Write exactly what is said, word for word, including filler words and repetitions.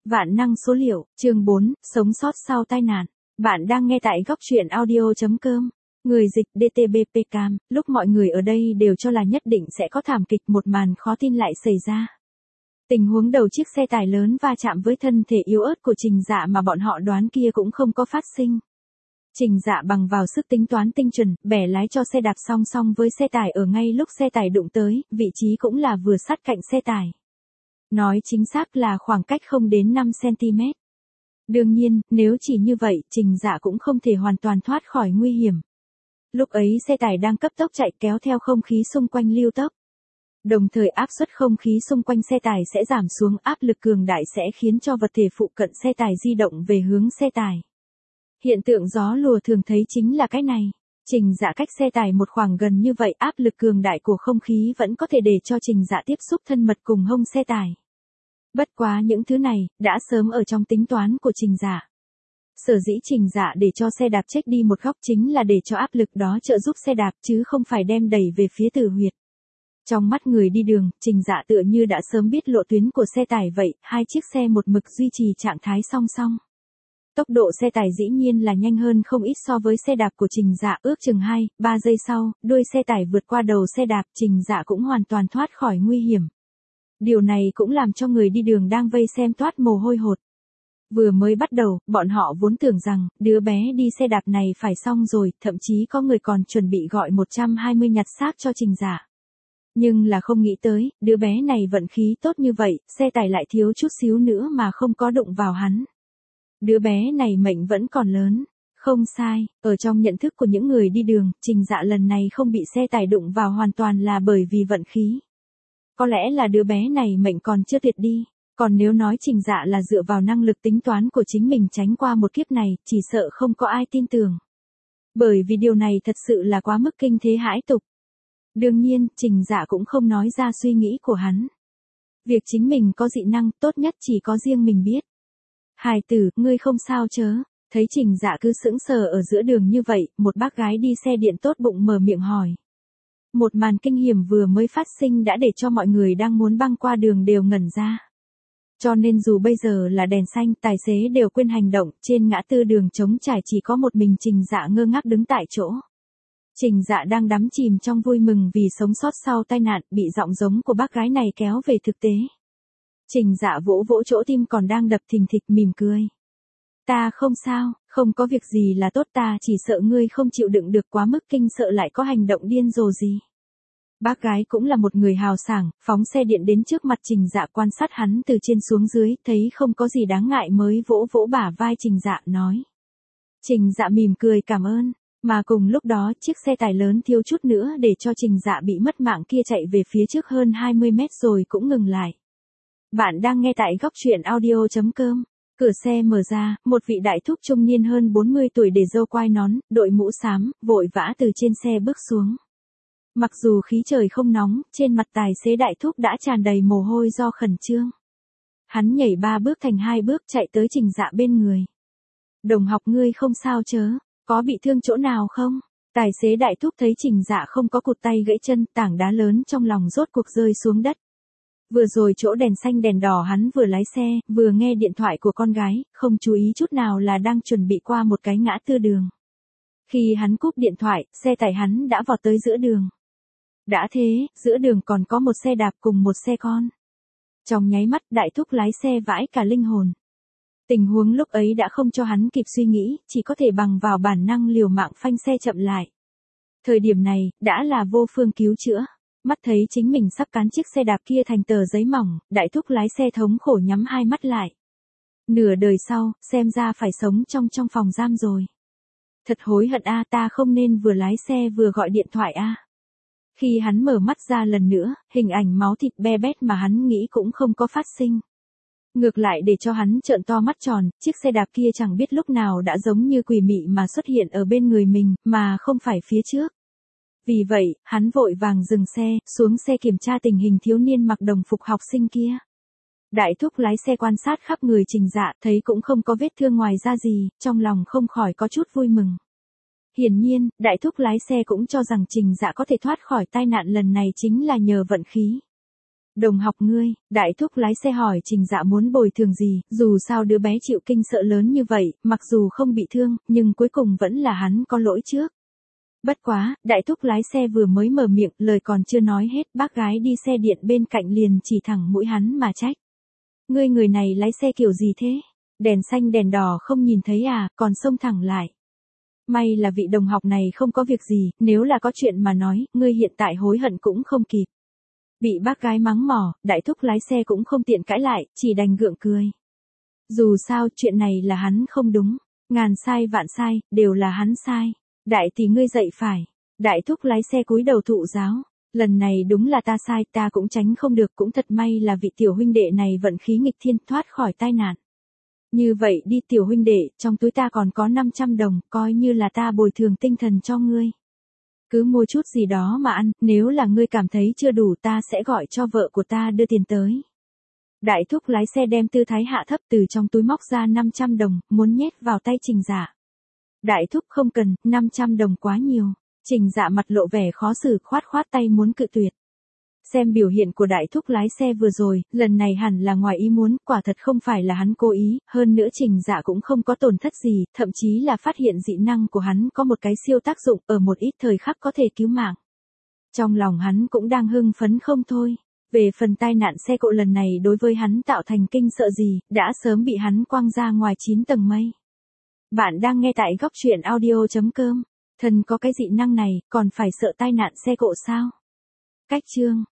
Vạn năng số liệu, chương bốn, sống sót sau tai nạn. Bạn đang nghe tại góc truyện audio chấm com. Người dịch đê tê bê pê Cam, lúc mọi người ở đây đều cho là nhất định sẽ có thảm kịch, một màn khó tin lại xảy ra. Tình huống đầu chiếc xe tải lớn va chạm với thân thể yếu ớt của Trình Dạ mà bọn họ đoán kia cũng không có phát sinh. Trình Dạ bằng vào sức tính toán tinh chuẩn, bẻ lái cho xe đạp song song với xe tải ở ngay lúc xe tải đụng tới, vị trí cũng là vừa sát cạnh xe tải. Nói chính xác là khoảng cách không đến năm xăng-ti-mét. Đương nhiên, nếu chỉ như vậy, Trình Dạ cũng không thể hoàn toàn thoát khỏi nguy hiểm. Lúc ấy xe tải đang cấp tốc chạy kéo theo không khí xung quanh lưu tốc. Đồng thời áp suất không khí xung quanh xe tải sẽ giảm xuống, áp lực cường đại sẽ khiến cho vật thể phụ cận xe tải di động về hướng xe tải. Hiện tượng gió lùa thường thấy chính là cái này. Trình Dạ cách xe tải một khoảng gần như vậy, áp lực cường đại của không khí vẫn có thể để cho Trình Dạ tiếp xúc thân mật cùng hông xe tải. Bất quá những thứ này, đã sớm ở trong tính toán của Trình Dạ. Sở dĩ Trình Dạ để cho xe đạp chếch đi một góc chính là để cho áp lực đó trợ giúp xe đạp chứ không phải đem đẩy về phía tử huyệt. Trong mắt người đi đường, Trình Dạ tựa như đã sớm biết lộ tuyến của xe tải vậy, hai chiếc xe một mực duy trì trạng thái song song. Tốc độ xe tải dĩ nhiên là nhanh hơn không ít so với xe đạp của Trình Dạ, ước chừng hai, ba giây sau, đuôi xe tải vượt qua đầu xe đạp, Trình Dạ cũng hoàn toàn thoát khỏi nguy hiểm. Điều này cũng làm cho người đi đường đang vây xem toát mồ hôi hột. Vừa mới bắt đầu, bọn họ vốn tưởng rằng, đứa bé đi xe đạp này phải xong rồi, thậm chí có người còn chuẩn bị gọi một trăm hai mươi nhặt xác cho Trình Dạ. Nhưng là không nghĩ tới, đứa bé này vận khí tốt như vậy, xe tải lại thiếu chút xíu nữa mà không có đụng vào hắn. Đứa bé này mệnh vẫn còn lớn. Không sai, ở trong nhận thức của những người đi đường, Trình Dạ lần này không bị xe tải đụng vào hoàn toàn là bởi vì vận khí. Có lẽ là đứa bé này mệnh còn chưa tuyệt đi. Còn nếu nói Trình Dạ là dựa vào năng lực tính toán của chính mình tránh qua một kiếp này, chỉ sợ không có ai tin tưởng. Bởi vì điều này thật sự là quá mức kinh thế hãi tục. Đương nhiên, Trình Dạ cũng không nói ra suy nghĩ của hắn. Việc chính mình có dị năng, tốt nhất chỉ có riêng mình biết. Hài tử, ngươi không sao chớ? Thấy Trình Dạ cứ sững sờ ở giữa đường như vậy, một bác gái đi xe điện tốt bụng mở miệng hỏi. Một màn kinh hiểm vừa mới phát sinh đã để cho mọi người đang muốn băng qua đường đều ngẩn ra. Cho nên dù bây giờ là đèn xanh, tài xế đều quên hành động, trên ngã tư đường trống trải chỉ có một mình Trình Dạ ngơ ngác đứng tại chỗ. Trình Dạ đang đắm chìm trong vui mừng vì sống sót sau tai nạn, bị giọng giống của bác gái này kéo về thực tế. Trình Dạ vỗ vỗ chỗ tim còn đang đập thình thịch, mỉm cười. Ta không sao, không có việc gì là tốt, ta chỉ sợ ngươi không chịu đựng được quá mức kinh sợ lại có hành động điên rồ gì. Bác gái cũng là một người hào sảng, phóng xe điện đến trước mặt Trình Dạ quan sát hắn từ trên xuống dưới, thấy không có gì đáng ngại mới vỗ vỗ bả vai Trình Dạ nói. Trình Dạ mỉm cười cảm ơn, mà cùng lúc đó chiếc xe tải lớn thiếu chút nữa để cho Trình Dạ bị mất mạng kia chạy về phía trước hơn hai mươi mét rồi cũng ngừng lại. Bạn đang nghe tại góc truyện audio chấm com. Cửa xe mở ra, một vị đại thúc trung niên hơn bốn mươi tuổi để râu quai nón, đội mũ xám, vội vã từ trên xe bước xuống. Mặc dù khí trời không nóng, trên mặt tài xế đại thúc đã tràn đầy mồ hôi do khẩn trương. Hắn nhảy ba bước thành hai bước chạy tới Trình Dạ bên người. Đồng học, ngươi không sao chớ? Có bị thương chỗ nào không? Tài xế đại thúc thấy Trình Dạ không có cụt tay gãy chân, tảng đá lớn trong lòng rốt cuộc rơi xuống đất. Vừa rồi chỗ đèn xanh đèn đỏ hắn vừa lái xe, vừa nghe điện thoại của con gái, không chú ý chút nào là đang chuẩn bị qua một cái ngã tư đường. Khi hắn cúp điện thoại, xe tải hắn đã vọt tới giữa đường. Đã thế, giữa đường còn có một xe đạp cùng một xe con. Trong nháy mắt, đại thúc lái xe vãi cả linh hồn. Tình huống lúc ấy đã không cho hắn kịp suy nghĩ, chỉ có thể bằng vào bản năng liều mạng phanh xe chậm lại. Thời điểm này, đã là vô phương cứu chữa. Mắt thấy chính mình sắp cán chiếc xe đạp kia thành tờ giấy mỏng, đại thúc lái xe thống khổ nhắm hai mắt lại. Nửa đời sau, xem ra phải sống trong trong phòng giam rồi. Thật hối hận a, ta không nên vừa lái xe vừa gọi điện thoại a. Khi hắn mở mắt ra lần nữa, hình ảnh máu thịt be bét mà hắn nghĩ cũng không có phát sinh. Ngược lại để cho hắn trợn to mắt tròn, chiếc xe đạp kia chẳng biết lúc nào đã giống như quỷ mị mà xuất hiện ở bên người mình, mà không phải phía trước. Vì vậy, hắn vội vàng dừng xe, xuống xe kiểm tra tình hình thiếu niên mặc đồng phục học sinh kia. Đại thúc lái xe quan sát khắp người Trình Dạ, thấy cũng không có vết thương ngoài da gì, trong lòng không khỏi có chút vui mừng. Hiển nhiên, đại thúc lái xe cũng cho rằng Trình Dạ có thể thoát khỏi tai nạn lần này chính là nhờ vận khí. Đồng học ngươi, đại thúc lái xe hỏi Trình Dạ muốn bồi thường gì, dù sao đứa bé chịu kinh sợ lớn như vậy, mặc dù không bị thương, nhưng cuối cùng vẫn là hắn có lỗi trước. Bất quá, đại thúc lái xe vừa mới mở miệng, lời còn chưa nói hết, bác gái đi xe điện bên cạnh liền chỉ thẳng mũi hắn mà trách. Ngươi người này lái xe kiểu gì thế? Đèn xanh đèn đỏ không nhìn thấy à, còn xông thẳng lại. May là vị đồng học này không có việc gì, nếu là có chuyện mà nói, ngươi hiện tại hối hận cũng không kịp. Bị bác gái mắng mỏ, đại thúc lái xe cũng không tiện cãi lại, chỉ đành gượng cười. Dù sao, chuyện này là hắn không đúng. Ngàn sai vạn sai, đều là hắn sai. Đại tỷ ngươi dậy phải. Đại thúc lái xe cúi đầu thụ giáo. Lần này đúng là ta sai, ta cũng tránh không được, cũng thật may là vị tiểu huynh đệ này vận khí nghịch thiên thoát khỏi tai nạn. Như vậy đi tiểu huynh đệ, trong túi ta còn có năm trăm đồng, coi như là ta bồi thường tinh thần cho ngươi. Cứ mua chút gì đó mà ăn, nếu là ngươi cảm thấy chưa đủ ta sẽ gọi cho vợ của ta đưa tiền tới. Đại thúc lái xe đem tư thái hạ thấp từ trong túi móc ra năm trăm đồng, muốn nhét vào tay Trình Dạ. Đại thúc không cần, năm trăm đồng quá nhiều. Trình Dạ mặt lộ vẻ khó xử, khoát khoát tay muốn cự tuyệt. Xem biểu hiện của đại thúc lái xe vừa rồi, lần này hẳn là ngoài ý muốn, quả thật không phải là hắn cố ý, hơn nữa Trình Dạ cũng không có tổn thất gì, thậm chí là phát hiện dị năng của hắn có một cái siêu tác dụng, ở một ít thời khắc có thể cứu mạng. Trong lòng hắn cũng đang hưng phấn không thôi. Về phần tai nạn xe cộ lần này đối với hắn tạo thành kinh sợ gì, đã sớm bị hắn quăng ra ngoài chín tầng mây. Bạn đang nghe tại góc truyện audio chấm com. Thần có cái dị năng này, còn phải sợ tai nạn xe cộ sao? Cách chương